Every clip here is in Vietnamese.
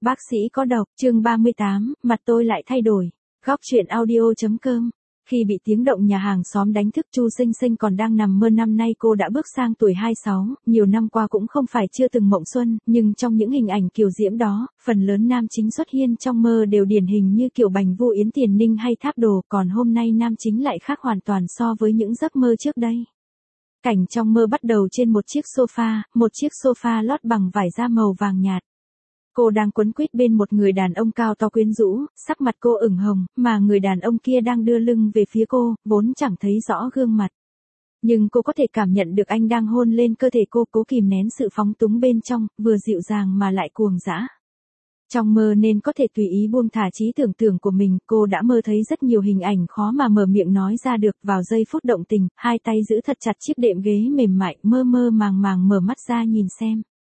Bác sĩ có độc, chương 38, mặt tôi lại thay đổi. Góc truyện audio.com. Khi bị tiếng động nhà hàng xóm đánh thức, Chu Sinh Sinh còn đang nằm mơ. Năm nay cô đã bước sang tuổi 26, nhiều năm qua cũng không phải chưa từng mộng xuân, nhưng trong những hình ảnh kiều diễm đó, phần lớn nam chính xuất hiện trong mơ đều điển hình như kiểu Bành Vu Yến, Tiền Ninh hay Tháp Đồ, còn hôm nay nam chính lại khác hoàn toàn so với những giấc mơ trước đây. Cảnh trong mơ bắt đầu trên một chiếc sofa lót bằng vải da màu vàng nhạt. Cô đang quấn quýt bên một người đàn ông cao to quyến rũ, sắc mặt cô ửng hồng, mà người đàn ông kia đang đưa lưng về phía cô, vốn chẳng thấy rõ gương mặt. Nhưng cô có thể cảm nhận được anh đang hôn lên cơ thể cô, cố kìm nén sự phóng túng bên trong, vừa dịu dàng mà lại cuồng dã. Trong mơ nên có thể tùy ý buông thả trí tưởng của mình, cô đã mơ thấy rất nhiều hình ảnh khó mà mở miệng nói ra được. Vào giây phút động tình, hai tay giữ thật chặt chiếc đệm ghế mềm mại, mơ màng mở mắt ra nhìn xem.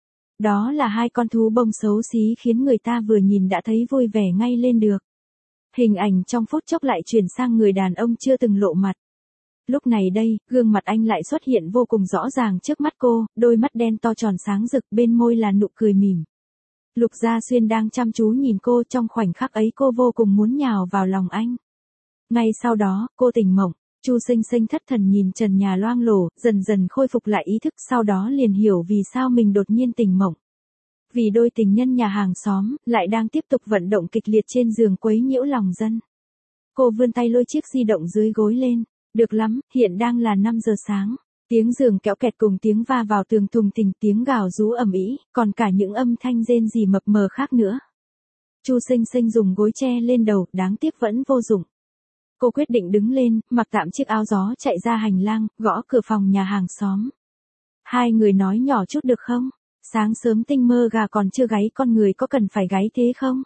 Đó là hai con thú bông xấu xí khiến người ta vừa nhìn đã thấy vui vẻ ngay lên được. Hình ảnh trong phút chốc lại chuyển sang người đàn ông chưa từng lộ mặt. Lúc này đây, gương mặt anh lại xuất hiện vô cùng rõ ràng trước mắt cô, đôi mắt đen to tròn sáng rực, bên môi là nụ cười mỉm. Lục Gia Xuyên đang chăm chú nhìn cô, trong khoảnh khắc ấy cô vô cùng muốn nhào vào lòng anh. Ngay sau đó, cô tỉnh mộng. Chu Sinh Sinh thất thần nhìn trần nhà loang lổ, dần dần khôi phục lại ý thức, sau đó liền hiểu vì sao mình đột nhiên tỉnh mộng. Vì đôi tình nhân nhà hàng xóm lại đang tiếp tục vận động kịch liệt trên giường quấy nhiễu lòng dân. Cô vươn tay lôi chiếc di động dưới gối lên. Được lắm, hiện đang là 5 giờ sáng. Tiếng giường kéo kẹt cùng tiếng va vào tường thùng thình, tiếng gào rú ầm ĩ, còn cả những âm thanh rên rỉ mập mờ khác nữa. Chu Sinh Sinh dùng gối che lên đầu, đáng tiếc vẫn vô dụng. Cô quyết định đứng lên, mặc tạm chiếc áo gió chạy ra hành lang, gõ cửa phòng nhà hàng xóm. Hai người nói nhỏ chút được không? Sáng sớm tinh mơ gà còn chưa gáy, con người có cần phải gáy thế không?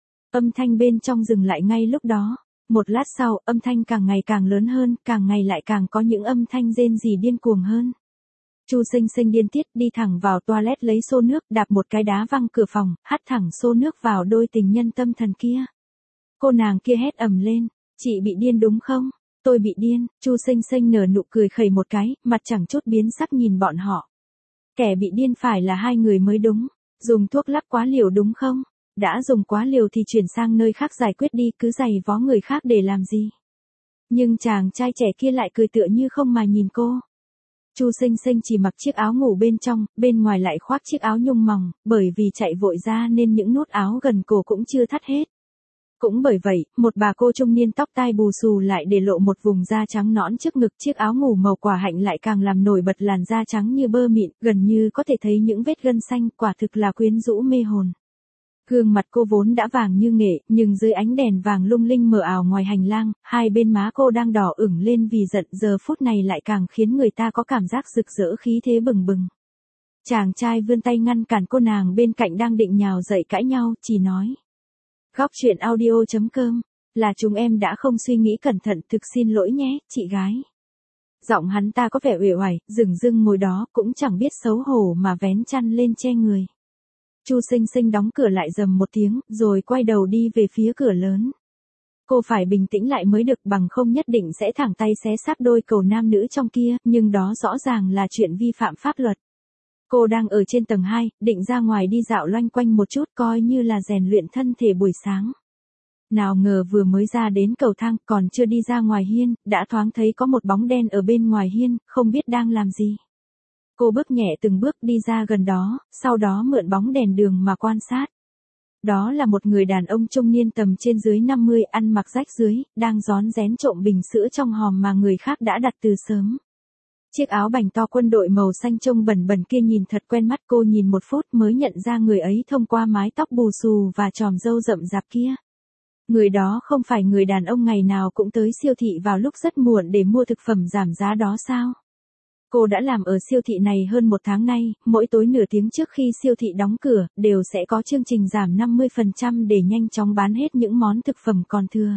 Âm thanh bên trong dừng lại ngay lúc đó. Một lát sau, âm thanh càng ngày càng lớn hơn, càng ngày lại càng có những âm thanh rên rỉ điên cuồng hơn. Chu Sinh Sinh điên tiết đi thẳng vào toilet lấy xô nước, đạp một cái đá văng cửa phòng, hắt thẳng xô nước vào đôi tình nhân tâm thần kia. Cô nàng kia hét ầm lên. Chị bị điên đúng không? Tôi bị điên. Chu Sinh Sinh nở nụ cười khẩy một cái, mặt chẳng chút biến sắc nhìn bọn họ. Kẻ bị điên phải là hai người mới đúng. Dùng thuốc lắc quá liều đúng không? Đã dùng quá liều thì chuyển sang nơi khác giải quyết đi, cứ giày vó người khác để làm gì? Nhưng chàng trai trẻ kia lại cười tựa như không mà nhìn cô. Chu Sinh Sinh chỉ mặc chiếc áo ngủ bên trong, bên ngoài lại khoác chiếc áo nhung mỏng, bởi vì chạy vội ra nên những nút áo gần cổ cũng chưa thắt hết. Cũng bởi vậy, một bà cô trung niên tóc tai bù xù lại để lộ một vùng da trắng nõn trước ngực, chiếc áo ngủ màu quả hạnh lại càng làm nổi bật làn da trắng như bơ mịn, gần như có thể thấy những vết gân xanh, quả thực là quyến rũ mê hồn. Gương mặt cô vốn đã vàng như nghệ, nhưng dưới ánh đèn vàng lung linh mờ ảo ngoài hành lang, hai bên má cô đang đỏ ửng lên vì giận, giờ phút này lại càng khiến người ta có cảm giác rực rỡ khí thế bừng bừng. Chàng trai vươn tay ngăn cản cô nàng bên cạnh đang định nhào dậy cãi nhau, chỉ nói. Góc truyện audio.com, là chúng em đã không suy nghĩ cẩn thận, thực xin lỗi nhé, chị gái. Giọng hắn ta có vẻ uể oải, dửng dưng ngồi đó, cũng chẳng biết xấu hổ mà vén chăn lên che người. Chu Sinh Sinh đóng cửa lại rầm một tiếng, rồi quay đầu đi về phía cửa lớn. Cô phải bình tĩnh lại mới được, bằng không nhất định sẽ thẳng tay xé xác đôi cầu nam nữ trong kia, nhưng đó rõ ràng là chuyện vi phạm pháp luật. Cô đang ở trên tầng 2, định ra ngoài đi dạo loanh quanh một chút coi như là rèn luyện thân thể buổi sáng. Nào ngờ vừa mới ra đến cầu thang, còn chưa đi ra ngoài hiên, đã thoáng thấy có một bóng đen ở bên ngoài hiên, không biết đang làm gì. Cô bước nhẹ từng bước đi ra gần đó, sau đó mượn bóng đèn đường mà quan sát. Đó là một người đàn ông trung niên tầm trên dưới 50, ăn mặc rách rưới, đang rón rén trộm bình sữa trong hòm mà người khác đã đặt từ sớm. Chiếc áo bành to quân đội màu xanh trông bẩn bẩn kia nhìn thật quen mắt, cô nhìn một phút mới nhận ra người ấy thông qua mái tóc bù xù và chòm râu rậm rạp kia. Người đó không phải người đàn ông ngày nào cũng tới siêu thị vào lúc rất muộn để mua thực phẩm giảm giá đó sao? Cô đã làm ở siêu thị này hơn 1 tháng nay, mỗi tối nửa tiếng trước khi siêu thị đóng cửa, đều sẽ có chương trình giảm 50% để nhanh chóng bán hết những món thực phẩm còn thừa.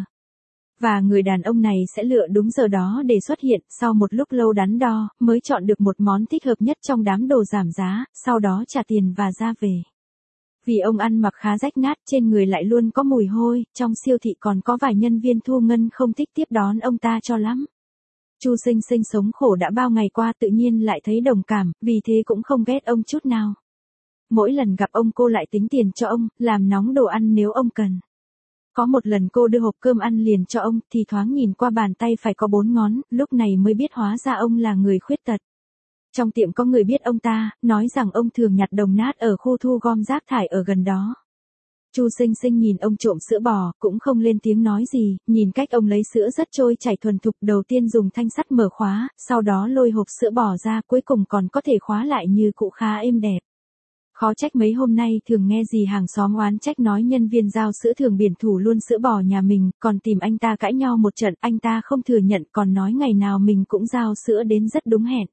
Và người đàn ông này sẽ lựa đúng giờ đó để xuất hiện, sau một lúc lâu đắn đo, mới chọn được một món thích hợp nhất trong đám đồ giảm giá, sau đó trả tiền và ra về. Vì ông ăn mặc khá rách nát, trên người lại luôn có mùi hôi, trong siêu thị còn có vài nhân viên thu ngân không thích tiếp đón ông ta cho lắm. Chu Sinh Sinh sống khổ đã bao ngày qua tự nhiên lại thấy đồng cảm, vì thế cũng không ghét ông chút nào. mỗi lần gặp ông cô lại tính tiền cho ông, làm nóng đồ ăn nếu ông cần. Có một lần cô đưa hộp cơm ăn liền cho ông, thì thoáng nhìn qua bàn tay phải có 4 ngón, lúc này mới biết hóa ra ông là người khuyết tật. Trong tiệm có người biết ông ta, nói rằng ông thường nhặt đồng nát ở khu thu gom rác thải ở gần đó. Chu Sinh Sinh nhìn ông trộm sữa bò, cũng không lên tiếng nói gì, nhìn cách ông lấy sữa rất trôi chảy thuần thục, đầu tiên dùng thanh sắt mở khóa, sau đó lôi hộp sữa bò ra, cuối cùng còn có thể khóa lại như cũ khá êm đẹp. Khó trách mấy hôm nay thường nghe gì hàng xóm oán trách nói nhân viên giao sữa thường biển thủ luôn sữa bò nhà mình, còn tìm anh ta cãi nhau một trận, anh ta không thừa nhận, còn nói ngày nào mình cũng giao sữa đến rất đúng hẹn.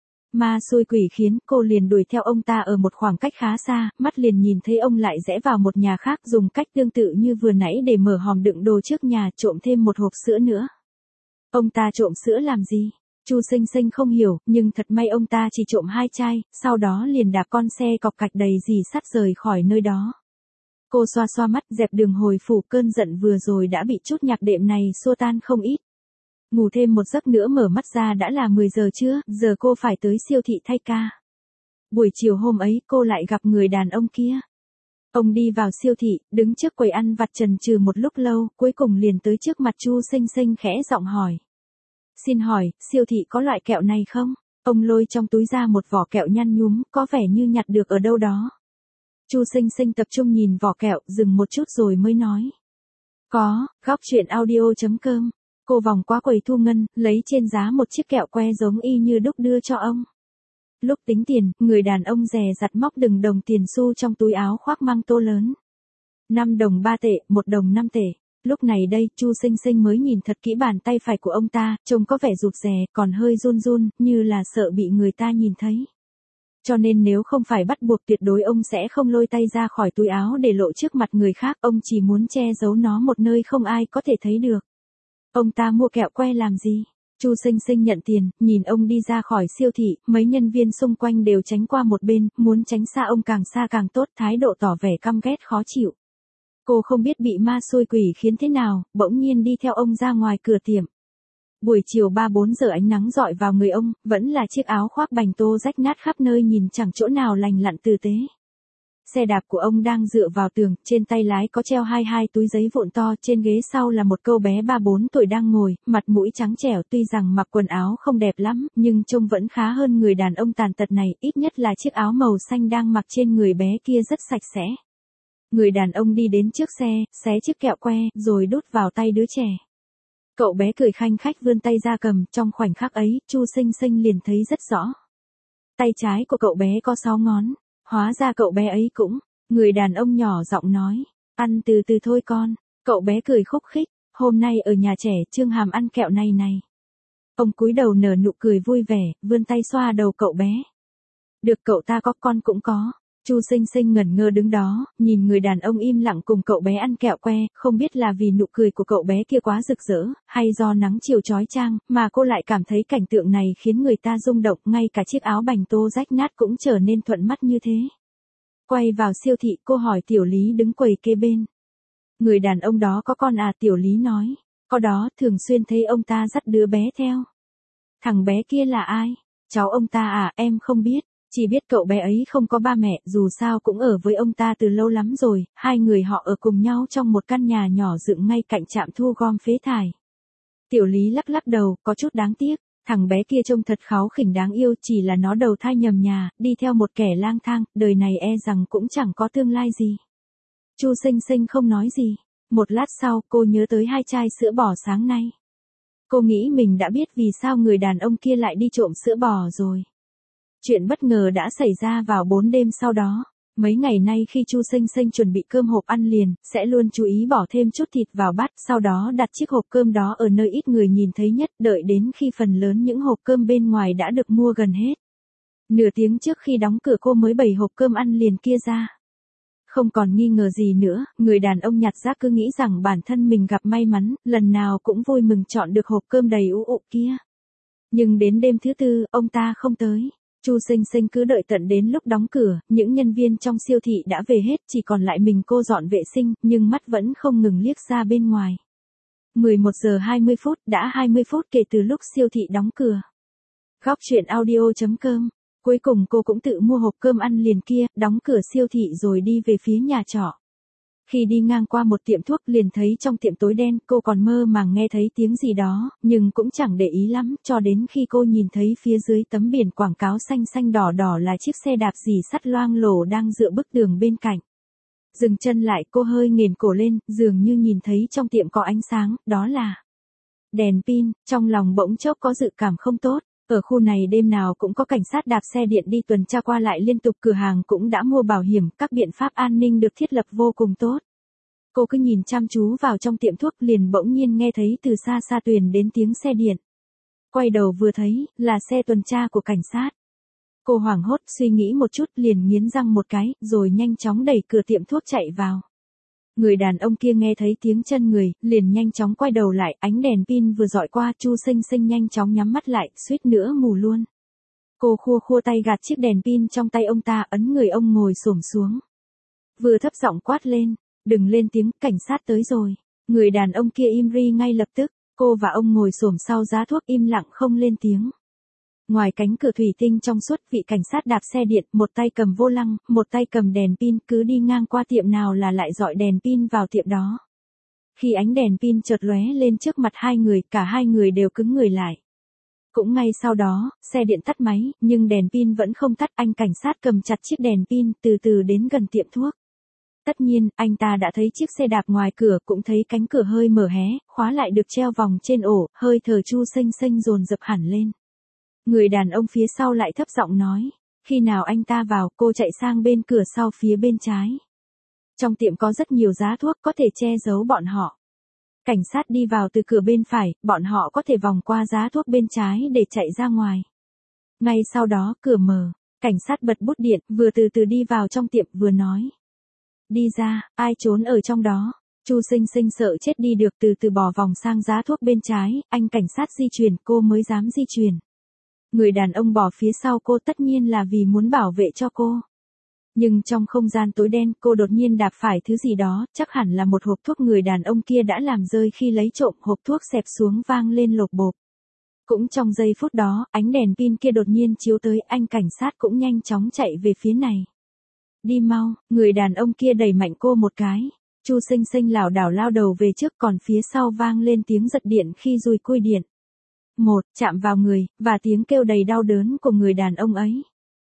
Ma xui quỷ khiến, cô liền đuổi theo ông ta ở một khoảng cách khá xa, mắt liền nhìn thấy ông lại rẽ vào một nhà khác dùng cách tương tự như vừa nãy để mở hòm đựng đồ trước nhà, trộm thêm một hộp sữa nữa. Ông ta trộm sữa làm gì? Chu Sinh Sinh không hiểu, nhưng thật may ông ta chỉ trộm 2 chai, sau đó liền đạp con xe cọc cạch đầy dì sắt rời khỏi nơi đó. Cô xoa xoa mắt, dẹp đường hồi phủ, cơn giận vừa rồi đã bị chút nhạc đệm này xua tan không ít. Ngủ thêm một giấc nữa mở mắt ra đã là 10 giờ trưa, giờ cô phải tới siêu thị thay ca. Buổi chiều hôm ấy cô lại gặp người đàn ông kia. Ông đi vào siêu thị, đứng trước quầy ăn vặt chần chừ một lúc lâu, cuối cùng liền tới trước mặt Chu Sinh Sinh khẽ giọng hỏi. Xin hỏi, siêu thị có loại kẹo này không? Ông lôi trong túi ra một vỏ kẹo nhăn nhúm, có vẻ như nhặt được ở đâu đó. Chu Sinh Sinh tập trung nhìn vỏ kẹo, dừng một chút rồi mới nói. Có, góc chuyện audio.com. Cô vòng qua quầy thu ngân, lấy trên giá một chiếc kẹo que giống y như đúc đưa cho ông. Lúc tính tiền, người đàn ông dè dặt móc từng đồng tiền xu trong túi áo khoác mang tô lớn. 5 đồng 3 tệ, 1 đồng 5 tệ. Lúc này đây, Chu Sinh Sinh mới nhìn thật kỹ bàn tay phải của ông ta, trông có vẻ rụt rè, còn hơi run run, như là sợ bị người ta nhìn thấy. Cho nên nếu không phải bắt buộc tuyệt đối ông sẽ không lôi tay ra khỏi túi áo để lộ trước mặt người khác, ông chỉ muốn che giấu nó một nơi không ai có thể thấy được. Ông ta mua kẹo que làm gì? Chu Sinh Sinh nhận tiền, nhìn ông đi ra khỏi siêu thị, mấy nhân viên xung quanh đều tránh qua một bên, muốn tránh xa ông càng xa càng tốt, thái độ tỏ vẻ căm ghét khó chịu. Cô không biết bị ma xui quỷ khiến thế nào, bỗng nhiên đi theo ông ra ngoài cửa tiệm. Buổi chiều 3-4 giờ ánh nắng rọi vào người ông, vẫn là chiếc áo khoác bành tô rách nát khắp nơi nhìn chẳng chỗ nào lành lặn tử tế. Xe đạp của ông đang dựa vào tường, trên tay lái có treo hai túi giấy vụn to, trên ghế sau là một cô bé 3-4 tuổi đang ngồi, mặt mũi trắng trẻo, tuy rằng mặc quần áo không đẹp lắm, nhưng trông vẫn khá hơn người đàn ông tàn tật này, ít nhất là chiếc áo màu xanh đang mặc trên người bé kia rất sạch sẽ. Người đàn ông đi đến trước xe, xé chiếc kẹo que, rồi đút vào tay đứa trẻ. Cậu bé cười khanh khách vươn tay ra cầm, trong khoảnh khắc ấy, Chu Sinh Sinh liền thấy rất rõ. Tay trái của cậu bé có 6 ngón. Hóa ra cậu bé ấy cũng, người đàn ông nhỏ giọng nói, ăn từ từ thôi con, cậu bé cười khúc khích, hôm nay ở nhà trẻ Trương Hàm ăn kẹo này này. Ông cúi đầu nở nụ cười vui vẻ, vươn tay xoa đầu cậu bé. Được cậu ta có con cũng có. Chu Sinh Sinh ngẩn ngơ đứng đó, nhìn người đàn ông im lặng cùng cậu bé ăn kẹo que, không biết là vì nụ cười của cậu bé kia quá rực rỡ, hay do nắng chiều chói chang, mà cô lại cảm thấy cảnh tượng này khiến người ta rung động, ngay cả chiếc áo bành tô rách nát cũng trở nên thuận mắt như thế. Quay vào siêu thị, cô hỏi Tiểu Lý đứng quầy kế bên. Người đàn ông đó có con à? Tiểu Lý nói, có đó, thường xuyên thấy ông ta dắt đứa bé theo. Thằng bé kia là ai? Cháu ông ta à? Em không biết. Chỉ biết cậu bé ấy không có ba mẹ, dù sao cũng ở với ông ta từ lâu lắm rồi, hai người họ ở cùng nhau trong một căn nhà nhỏ dựng ngay cạnh trạm thu gom phế thải. Tiểu Lý lắc lắc đầu, có chút đáng tiếc, thằng bé kia trông thật kháu khỉnh đáng yêu, chỉ là nó đầu thai nhầm nhà, đi theo một kẻ lang thang, đời này e rằng cũng chẳng có tương lai gì. Chu Sinh Sinh không nói gì, một lát sau cô nhớ tới 2 chai sữa bò sáng nay. Cô nghĩ mình đã biết vì sao người đàn ông kia lại đi trộm sữa bò rồi. Chuyện bất ngờ đã xảy ra vào 4 đêm sau đó. Mấy ngày nay khi Chu Sinh Sinh chuẩn bị cơm hộp ăn liền, sẽ luôn chú ý bỏ thêm chút thịt vào bát, sau đó đặt chiếc hộp cơm đó ở nơi ít người nhìn thấy nhất, đợi đến khi phần lớn những hộp cơm bên ngoài đã được mua gần hết. Nửa tiếng trước khi đóng cửa cô mới bày hộp cơm ăn liền kia ra. Không còn nghi ngờ gì nữa, người đàn ông nhặt rác cứ nghĩ rằng bản thân mình gặp may mắn, lần nào cũng vui mừng chọn được hộp cơm đầy ụ kia. Nhưng đến đêm thứ 4, ông ta không tới. Chu Sinh Sinh cứ đợi tận đến lúc đóng cửa, những nhân viên trong siêu thị đã về hết, chỉ còn lại mình cô dọn vệ sinh, nhưng mắt vẫn không ngừng liếc ra bên ngoài. 11 giờ 20 phút, đã 20 phút kể từ lúc siêu thị đóng cửa. Góc chuyện audio.com Cuối cùng cô cũng tự mua hộp cơm ăn liền kia, đóng cửa siêu thị rồi đi về phía nhà trọ. Khi đi ngang qua một tiệm thuốc liền thấy trong tiệm tối đen, cô còn mơ màng nghe thấy tiếng gì đó, nhưng cũng chẳng để ý lắm, cho đến khi cô nhìn thấy phía dưới tấm biển quảng cáo xanh xanh đỏ đỏ là chiếc xe đạp rỉ sắt loang lổ đang dựa bức tường bên cạnh. Dừng chân lại, cô hơi nghền cổ lên, dường như nhìn thấy trong tiệm có ánh sáng, đó là đèn pin, trong lòng bỗng chốc có dự cảm không tốt. Ở khu này đêm nào cũng có cảnh sát đạp xe điện đi tuần tra qua lại liên tục, cửa hàng cũng đã mua bảo hiểm, các biện pháp an ninh được thiết lập vô cùng tốt. Cô cứ nhìn chăm chú vào trong tiệm thuốc liền bỗng nhiên nghe thấy từ xa xa truyền đến tiếng xe điện. Quay đầu vừa thấy, là xe tuần tra của cảnh sát. Cô hoảng hốt suy nghĩ một chút liền nghiến răng một cái, rồi nhanh chóng đẩy cửa tiệm thuốc chạy vào. Người đàn ông kia nghe thấy tiếng chân người, liền nhanh chóng quay đầu lại, ánh đèn pin vừa dọi qua, Chu Sinh Sinh nhanh chóng nhắm mắt lại, suýt nữa mù luôn. Cô khua khua tay gạt chiếc đèn pin trong tay ông ta, ấn người ông ngồi xổm xuống. Vừa thấp giọng quát lên, đừng lên tiếng, cảnh sát tới rồi. Người đàn ông kia im ri ngay lập tức, cô và ông ngồi xổm sau giá thuốc im lặng không lên tiếng. Ngoài cánh cửa thủy tinh trong suốt, vị cảnh sát đạp xe điện, một tay cầm vô lăng, một tay cầm đèn pin, cứ đi ngang qua tiệm nào là lại dọi đèn pin vào tiệm đó. Khi ánh đèn pin chợt lóe lên trước mặt hai người, cả hai người đều cứng người lại. Cũng ngay sau đó, xe điện tắt máy, nhưng đèn pin vẫn không tắt, anh cảnh sát cầm chặt chiếc đèn pin, từ từ đến gần tiệm thuốc. Tất nhiên, anh ta đã thấy chiếc xe đạp ngoài cửa, cũng thấy cánh cửa hơi mở hé, khóa lại được treo vòng trên ổ, hơi thở Chu Sinh Sinh dồn dập hẳn lên. Người đàn ông phía sau lại thấp giọng nói, khi nào anh ta vào, cô chạy sang bên cửa sau phía bên trái. Trong tiệm có rất nhiều giá thuốc có thể che giấu bọn họ. Cảnh sát đi vào từ cửa bên phải, bọn họ có thể vòng qua giá thuốc bên trái để chạy ra ngoài. Ngay sau đó cửa mở, cảnh sát bật bút điện, vừa từ từ đi vào trong tiệm vừa nói. Đi ra, ai trốn ở trong đó. Chu Sinh Sinh sợ chết đi được, từ từ bỏ vòng sang giá thuốc bên trái, anh cảnh sát di chuyển, cô mới dám di chuyển. Người đàn ông bỏ phía sau cô tất nhiên là vì muốn bảo vệ cho cô. Nhưng trong không gian tối đen, cô đột nhiên đạp phải thứ gì đó, chắc hẳn là một hộp thuốc người đàn ông kia đã làm rơi khi lấy trộm, hộp thuốc xẹp xuống vang lên lộp bộp. Cũng trong giây phút đó, ánh đèn pin kia đột nhiên chiếu tới, anh cảnh sát cũng nhanh chóng chạy về phía này. Đi mau, người đàn ông kia đẩy mạnh cô một cái. Chu Sinh Sinh lảo đảo lao đầu về trước, còn phía sau vang lên tiếng giật điện khi dùi cui điện. Chạm vào người, và tiếng kêu đầy đau đớn của người đàn ông ấy.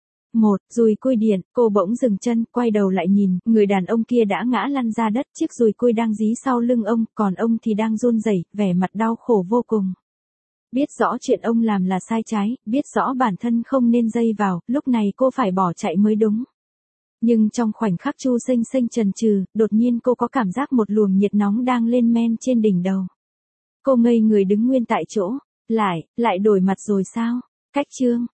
Dùi cui điện, cô bỗng dừng chân, quay đầu lại nhìn, người đàn ông kia đã ngã lăn ra đất, chiếc dùi cui đang dí sau lưng ông, còn ông thì đang run rẩy, vẻ mặt đau khổ vô cùng. Biết rõ chuyện ông làm là sai trái, biết rõ bản thân không nên dây vào, lúc này cô phải bỏ chạy mới đúng. Nhưng trong khoảnh khắc Chu Sinh Sinh chần chừ, đột nhiên cô có cảm giác một luồng nhiệt nóng đang lên men trên đỉnh đầu. Cô ngây người đứng nguyên tại chỗ. Lại đổi mặt rồi sao? Cách chương